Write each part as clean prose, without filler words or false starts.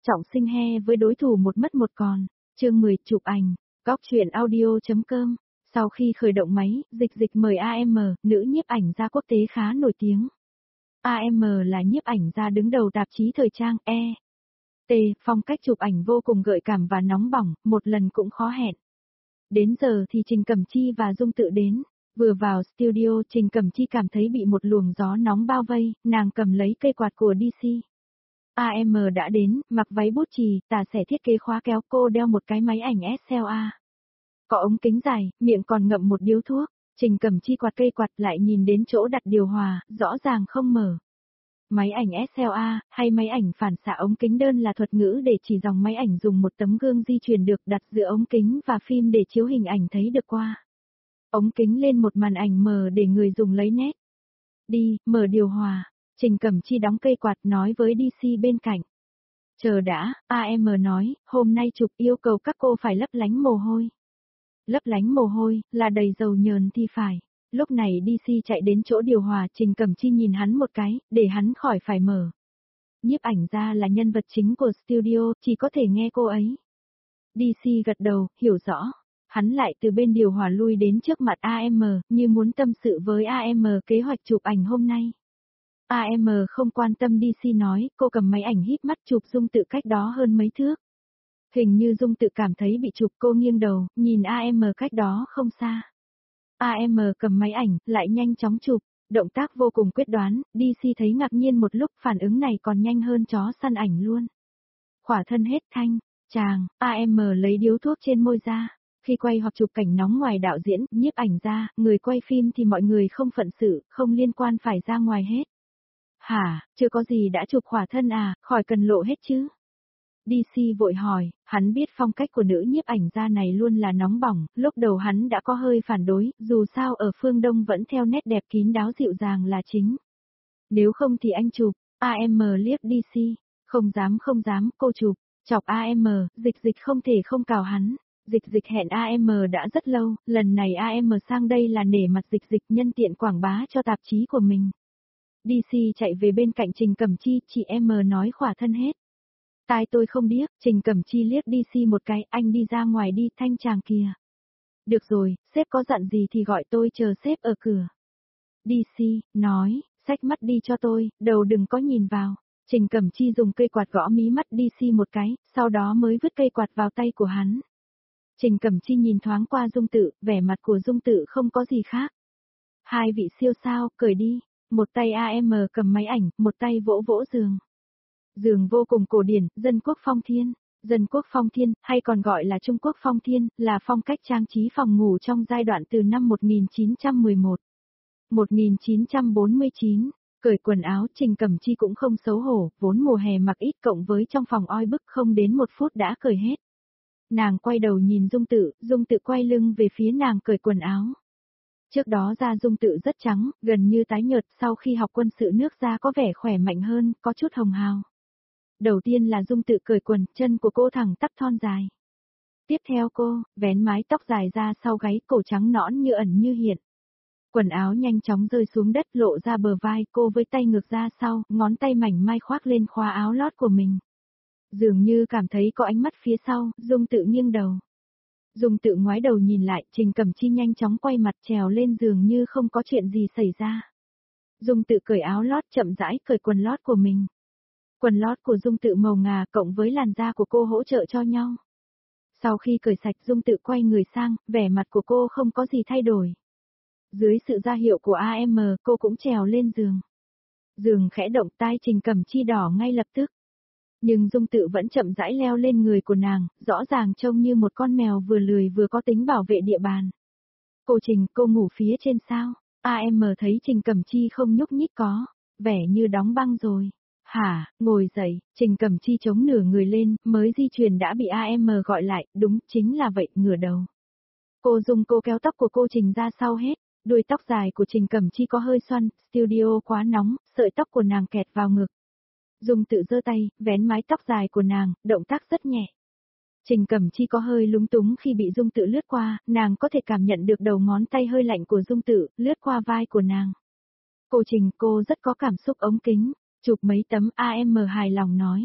Trọng Sinh he với đối thủ một mất một còn. Chương 10 chụp ảnh. Góc truyện audio.com. Sau khi khởi động máy, Dịch mời AM, nữ nhiếp ảnh gia quốc tế khá nổi tiếng. AM là nhiếp ảnh gia đứng đầu tạp chí thời trang E.T. Phong cách chụp ảnh vô cùng gợi cảm và nóng bỏng, một lần cũng khó hẹn. Đến giờ thì Trình Cẩm Chi và Dung Tự đến. Vừa vào studio, Trình Cẩm Chi cảm thấy bị một luồng gió nóng bao vây, nàng cầm lấy cây quạt của DC. AM đã đến, mặc váy bút chì, tà xẻ thiết kế khóa kéo, cô đeo một cái máy ảnh SLA. Có ống kính dài, miệng còn ngậm một điếu thuốc. Trình Cẩm Chi quạt cây quạt lại nhìn đến chỗ đặt điều hòa, rõ ràng không mở. Máy ảnh SLA, hay máy ảnh phản xạ ống kính đơn là thuật ngữ để chỉ dòng máy ảnh dùng một tấm gương di chuyển được đặt giữa ống kính và phim để chiếu hình ảnh thấy được qua ống kính lên một màn ảnh mờ để người dùng lấy nét. Đi, mở điều hòa. Trình Cẩm Chi đóng cây quạt nói với DC bên cạnh. Chờ đã, AM nói, hôm nay chụp yêu cầu các cô phải lấp lánh mồ hôi. Lấp lánh mồ hôi, là đầy dầu nhờn thì phải. Lúc này DC chạy đến chỗ điều hòa, Trình Cẩm Chi nhìn hắn một cái, để hắn khỏi phải mở. Nhiếp ảnh gia là nhân vật chính của studio, chỉ có thể nghe cô ấy. DC gật đầu, hiểu rõ. Hắn lại từ bên điều hòa lui đến trước mặt AM, như muốn tâm sự với AM kế hoạch chụp ảnh hôm nay. AM không quan tâm DC nói, cô cầm máy ảnh híp mắt chụp Dung Tự cách đó hơn mấy thước. Hình như Dung Tự cảm thấy bị chụp, cô nghiêng đầu, nhìn AM cách đó không xa. AM cầm máy ảnh, lại nhanh chóng chụp, động tác vô cùng quyết đoán, DC thấy ngạc nhiên một lúc, phản ứng này còn nhanh hơn chó săn ảnh luôn. Khỏa thân hết thanh, chàng, AM lấy điếu thuốc trên môi ra. Khi quay hoặc chụp cảnh nóng ngoài đạo diễn, nhiếp ảnh ra, người quay phim thì mọi người không phận sự, không liên quan phải ra ngoài hết. Hả, chưa có gì đã chụp khỏa thân à, khỏi cần lộ hết chứ? DC vội hỏi, hắn biết phong cách của nữ nhiếp ảnh gia này luôn là nóng bỏng, lúc đầu hắn đã có hơi phản đối, dù sao ở phương Đông vẫn theo nét đẹp kín đáo dịu dàng là chính. Nếu không thì anh chụp, AM liếc DC, không dám, cô chụp, chọc AM, dịch không thể không cào hắn. Dịch hẹn AM đã rất lâu, lần này AM sang đây là nể mặt dịch nhân tiện quảng bá cho tạp chí của mình. DC chạy về bên cạnh Trình Cẩm Chi, chị em nói khỏa thân hết. Tai tôi không điếc, Trình Cẩm Chi liếc DC một cái, anh đi ra ngoài đi, thanh chàng kìa. Được rồi, sếp có dặn gì thì gọi tôi, chờ sếp ở cửa. DC, nói, xách mắt đi cho tôi, đầu đừng có nhìn vào. Trình Cẩm Chi dùng cây quạt gõ mí mắt DC một cái, sau đó mới vứt cây quạt vào tay của hắn. Trình Cẩm Chi nhìn thoáng qua Dung Tự, vẻ mặt của Dung Tự không có gì khác. Hai vị siêu sao, cởi đi. Một tay AM cầm máy ảnh, một tay vỗ vỗ giường. Giường vô cùng cổ điển, dân quốc phong thiên. Dân quốc phong thiên, hay còn gọi là Trung Quốc phong thiên, là phong cách trang trí phòng ngủ trong giai đoạn từ năm 1911. 1949, cởi quần áo, Trình Cẩm Chi cũng không xấu hổ, vốn mùa hè mặc ít cộng với trong phòng oi bức không đến một phút đã cởi hết. Nàng quay đầu nhìn Dung Tự quay lưng về phía nàng cởi quần áo. Trước đó da Dung Tự rất trắng, gần như tái nhợt, sau khi học quân sự nước da có vẻ khỏe mạnh hơn, có chút hồng hào. Đầu tiên là Dung Tự cởi quần, chân của cô thẳng tắp thon dài. Tiếp theo cô, vén mái tóc dài ra sau gáy, cổ trắng nõn như ẩn như hiện. Quần áo nhanh chóng rơi xuống đất, lộ ra bờ vai cô với tay ngược ra sau, ngón tay mảnh mai khoác lên khóa áo lót của mình. Dường như cảm thấy có ánh mắt phía sau, Dung Tự nghiêng đầu. Dung Tự ngoái đầu nhìn lại, Trình Cẩm Chi nhanh chóng quay mặt trèo lên giường như không có chuyện gì xảy ra. Dung Tự cởi áo lót, chậm rãi cởi quần lót của mình. Quần lót của Dung Tự màu ngà cộng với làn da của cô hỗ trợ cho nhau. Sau khi cởi sạch, Dung Tự quay người sang, vẻ mặt của cô không có gì thay đổi. Dưới sự ra hiệu của AM, cô cũng trèo lên giường. Giường khẽ động, tai Trình Cẩm Chi đỏ ngay lập tức. Nhưng Dung Tự vẫn chậm rãi leo lên người của nàng, rõ ràng trông như một con mèo vừa lười vừa có tính bảo vệ địa bàn. Cô ngủ phía trên sao? AM thấy Trình Cẩm Chi không nhúc nhích có, vẻ như đóng băng rồi. Hả, ngồi dậy, Trình Cẩm Chi chống nửa người lên, mới di chuyển đã bị AM gọi lại, đúng, chính là vậy, ngửa đầu. Cô kéo tóc của cô Trình ra sau hết, đuôi tóc dài của Trình Cẩm Chi có hơi xoăn, studio quá nóng, sợi tóc của nàng kẹt vào ngực. Dung Tự giơ tay, vén mái tóc dài của nàng, động tác rất nhẹ. Trình Cẩm Chi có hơi lúng túng khi bị Dung Tự lướt qua, nàng có thể cảm nhận được đầu ngón tay hơi lạnh của Dung Tự, lướt qua vai của nàng. Cô rất có cảm xúc ống kính, chụp mấy tấm AM hài lòng nói.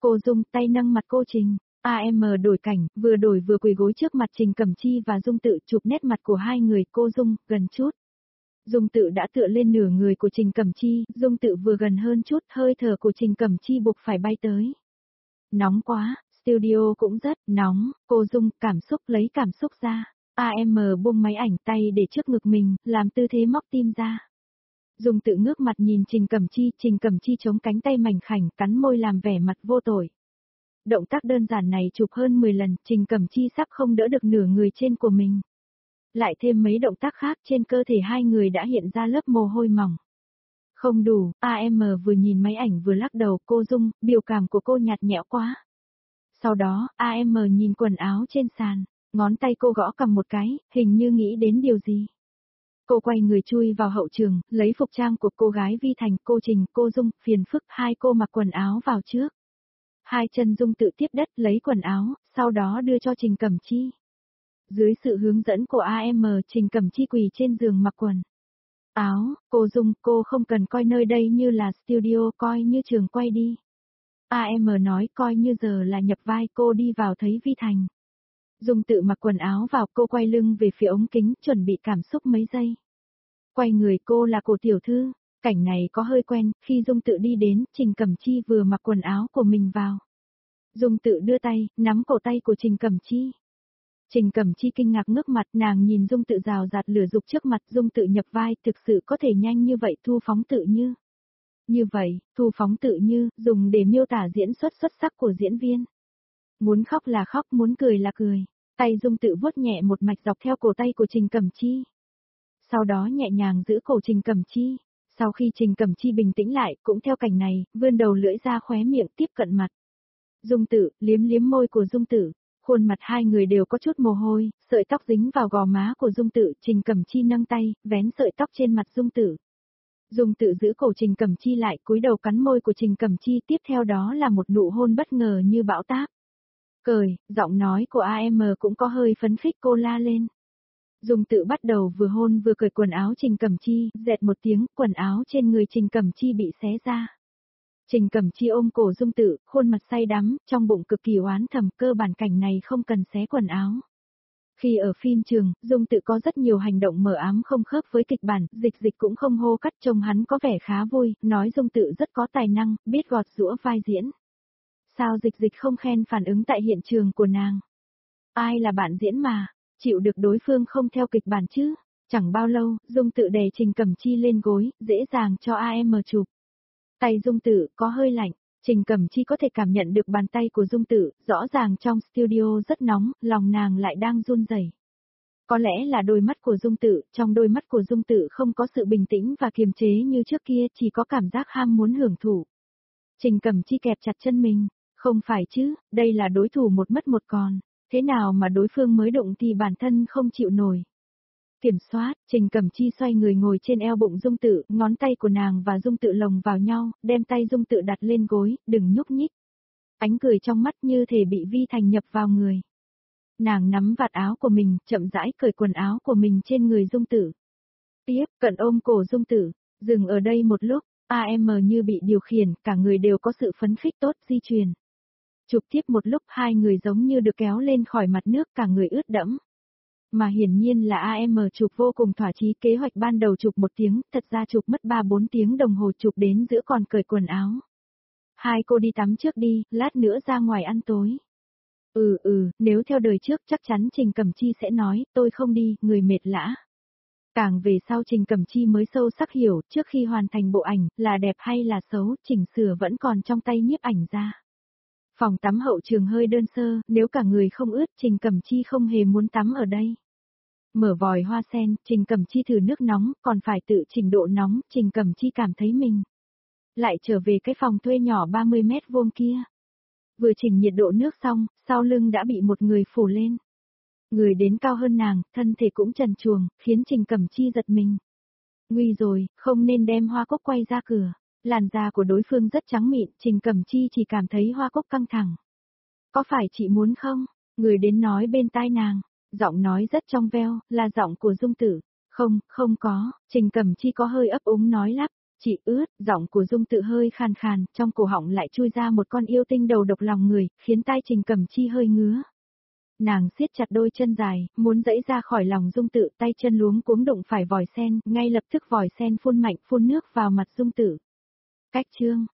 Cô Dung tay nâng mặt cô Trình. Đổi cảnh, vừa đổi vừa quỳ gối trước mặt Trình Cẩm Chi và Dung Tự chụp nét mặt của hai người. Cô Dung, gần chút. Dung Tự đã tựa lên nửa người của Trình Cẩm Chi, Dung Tự vừa gần hơn chút, hơi thở của Trình Cẩm Chi buộc phải bay tới. Nóng quá, studio cũng rất nóng, cô Dung cảm xúc lấy cảm xúc ra. Buông máy ảnh tay để trước ngực mình, làm tư thế móc tim ra. Dung Tự ngước mặt nhìn Trình Cẩm Chi chống cánh tay mảnh khảnh, cắn môi làm vẻ mặt vô tội. Động tác đơn giản này chụp hơn 10 lần, Trình Cẩm Chi sắp không đỡ được nửa người trên của mình. Lại thêm mấy động tác khác trên cơ thể hai người đã hiện ra lớp mồ hôi mỏng. Không đủ, vừa nhìn máy ảnh vừa lắc đầu. Cô Dung, biểu cảm của cô nhạt nhẽo quá. Sau đó, nhìn quần áo trên sàn, ngón tay cô gõ cầm một cái, hình như nghĩ đến điều gì. Cô quay người chui vào hậu trường, lấy phục trang của cô gái Vi Thành. Cô Trình, cô Dung, phiền phức hai cô mặc quần áo vào trước. Hai chân Dung Tự tiếp đất lấy quần áo, sau đó đưa cho Trình Cẩm Chi. Dưới sự hướng dẫn của Trình Cẩm Chi quỳ trên giường mặc quần áo. Cô Dung, cô không cần coi nơi đây như là studio, coi như trường quay đi. Nói coi như giờ là nhập vai. Cô đi vào thấy Vi Thành. Dung Tự mặc quần áo vào, cô quay lưng về phía ống kính, chuẩn bị cảm xúc mấy giây. Quay người, cô là Cổ tiểu thư. Cảnh này có hơi quen, khi Dung Tự đi đến, Trình Cẩm Chi vừa mặc quần áo của mình vào. Dung Tự đưa tay, nắm cổ tay của Trình Cẩm Chi. Trình Cẩm Chi kinh ngạc ngước mặt, nàng nhìn Dung Tự rào rạt lửa dục trước mặt. Dung Tự nhập vai, thực sự có thể nhanh như vậy, thu phóng tự như. Như vậy, thu phóng tự như, dùng để miêu tả diễn xuất xuất sắc của diễn viên. Muốn khóc là khóc, muốn cười là cười. Tay Dung Tự vuốt nhẹ một mạch dọc theo cổ tay của Trình Cẩm Chi. Sau đó nhẹ nhàng giữ cổ Trình Cẩm Chi. Sau khi Trình Cẩm Chi bình tĩnh lại, cũng theo cảnh này, vươn đầu lưỡi ra khóe miệng tiếp cận mặt. Dung Tự, liếm liếm môi của Dung Tự. Khuôn mặt hai người đều có chút mồ hôi, sợi tóc dính vào gò má của Dung Tự. Trình Cẩm Chi nâng tay, vén sợi tóc trên mặt Dung Tự. Dung Tự giữ cổ Trình Cẩm Chi lại, cúi đầu cắn môi của Trình Cẩm Chi, tiếp theo đó là một nụ hôn bất ngờ như bão táp. Cười, giọng nói của cũng có hơi phấn khích, cô la lên. Dung Tự bắt đầu vừa hôn vừa cởi quần áo Trình Cẩm Chi, dẹt một tiếng, quần áo trên người Trình Cẩm Chi bị xé ra. Trình Cẩm Chi ôm cổ Dung Tự, khuôn mặt say đắm, trong bụng cực kỳ oán thầm, cơ bản cảnh này không cần xé quần áo. Khi ở phim trường, Dung Tự có rất nhiều hành động mờ ám không khớp với kịch bản, Dịch cũng không hô cắt, trông hắn có vẻ khá vui, nói Dung Tự rất có tài năng, biết gọt giũa vai diễn. Sao Dịch không khen phản ứng tại hiện trường của nàng? Ai là bạn diễn mà, chịu được đối phương không theo kịch bản chứ? Chẳng bao lâu, Dung Tự đè Trình Cẩm Chi lên gối, dễ dàng cho chụp. Tay Dung Tự có hơi lạnh, Trình Cẩm Chi có thể cảm nhận được bàn tay của Dung Tự, rõ ràng trong studio rất nóng, lòng nàng lại đang run rẩy. Có lẽ là đôi mắt của Dung Tự, trong đôi mắt của Dung Tự không có sự bình tĩnh và kiềm chế như trước kia, chỉ có cảm giác ham muốn hưởng thụ. Trình Cẩm Chi kẹp chặt chân mình, không phải chứ, đây là đối thủ một mất một còn, thế nào mà đối phương mới đụng thì bản thân không chịu nổi. Kiểm soát, Trình Cẩm Chi xoay người ngồi trên eo bụng Dung Tự, ngón tay của nàng và Dung Tự lồng vào nhau, đem tay Dung Tự đặt lên gối, đừng nhúc nhích. Ánh cười trong mắt như thể bị Vi Thành nhập vào người. Nàng nắm vạt áo của mình, chậm rãi cởi quần áo của mình trên người Dung Tự. Tiếp cận ôm cổ Dung Tự, dừng ở đây một lúc, như bị điều khiển, cả người đều có sự phấn khích tốt di chuyển. Chụp tiếp một lúc hai người giống như được kéo lên khỏi mặt nước, cả người ướt đẫm. Mà hiển nhiên là chụp vô cùng thỏa chí, kế hoạch ban đầu chụp 1 tiếng, thật ra chụp mất 3-4 tiếng đồng hồ, chụp đến giữa còn cởi quần áo. Hai cô đi tắm trước đi, lát nữa ra ngoài ăn tối. Nếu theo đời trước chắc chắn Trình Cẩm Chi sẽ nói, tôi không đi, người mệt lã. Càng về sau Trình Cẩm Chi mới sâu sắc hiểu, trước khi hoàn thành bộ ảnh, là đẹp hay là xấu, chỉnh sửa vẫn còn trong tay nhiếp ảnh ra. Phòng tắm hậu trường hơi đơn sơ, nếu cả người không ướt, Trình Cẩm Chi không hề muốn tắm ở đây. Mở vòi hoa sen, Trình Cẩm Chi thử nước nóng, còn phải tự chỉnh độ nóng, Trình Cẩm Chi cảm thấy mình lại trở về cái phòng thuê nhỏ 30 mét vuông kia. Vừa chỉnh nhiệt độ nước xong, sau lưng đã bị một người phủ lên. Người đến cao hơn nàng, thân thể cũng trần truồng, khiến Trình Cẩm Chi giật mình. Nguy rồi, không nên đem Hoa Cốc quay ra cửa. Làn da của đối phương rất trắng mịn, Trình Cẩm Chi chỉ cảm thấy Hoa Cốc căng thẳng. Có phải chị muốn không? Người đến nói bên tai nàng, giọng nói rất trong veo, là giọng của Dung Tự. Không có, Trình Cẩm Chi có hơi ấp úng nói lắp, Chị ướt, giọng của Dung Tự hơi khàn khàn, trong cổ họng lại chui ra một con yêu tinh đầu độc lòng người, khiến tai Trình Cẩm Chi hơi ngứa. Nàng siết chặt đôi chân dài, muốn giãy ra khỏi lòng Dung Tự, tay chân luống cuống đụng phải vòi sen, ngay lập tức vòi sen phun mạnh phun nước vào mặt Dung Tự. Cách chương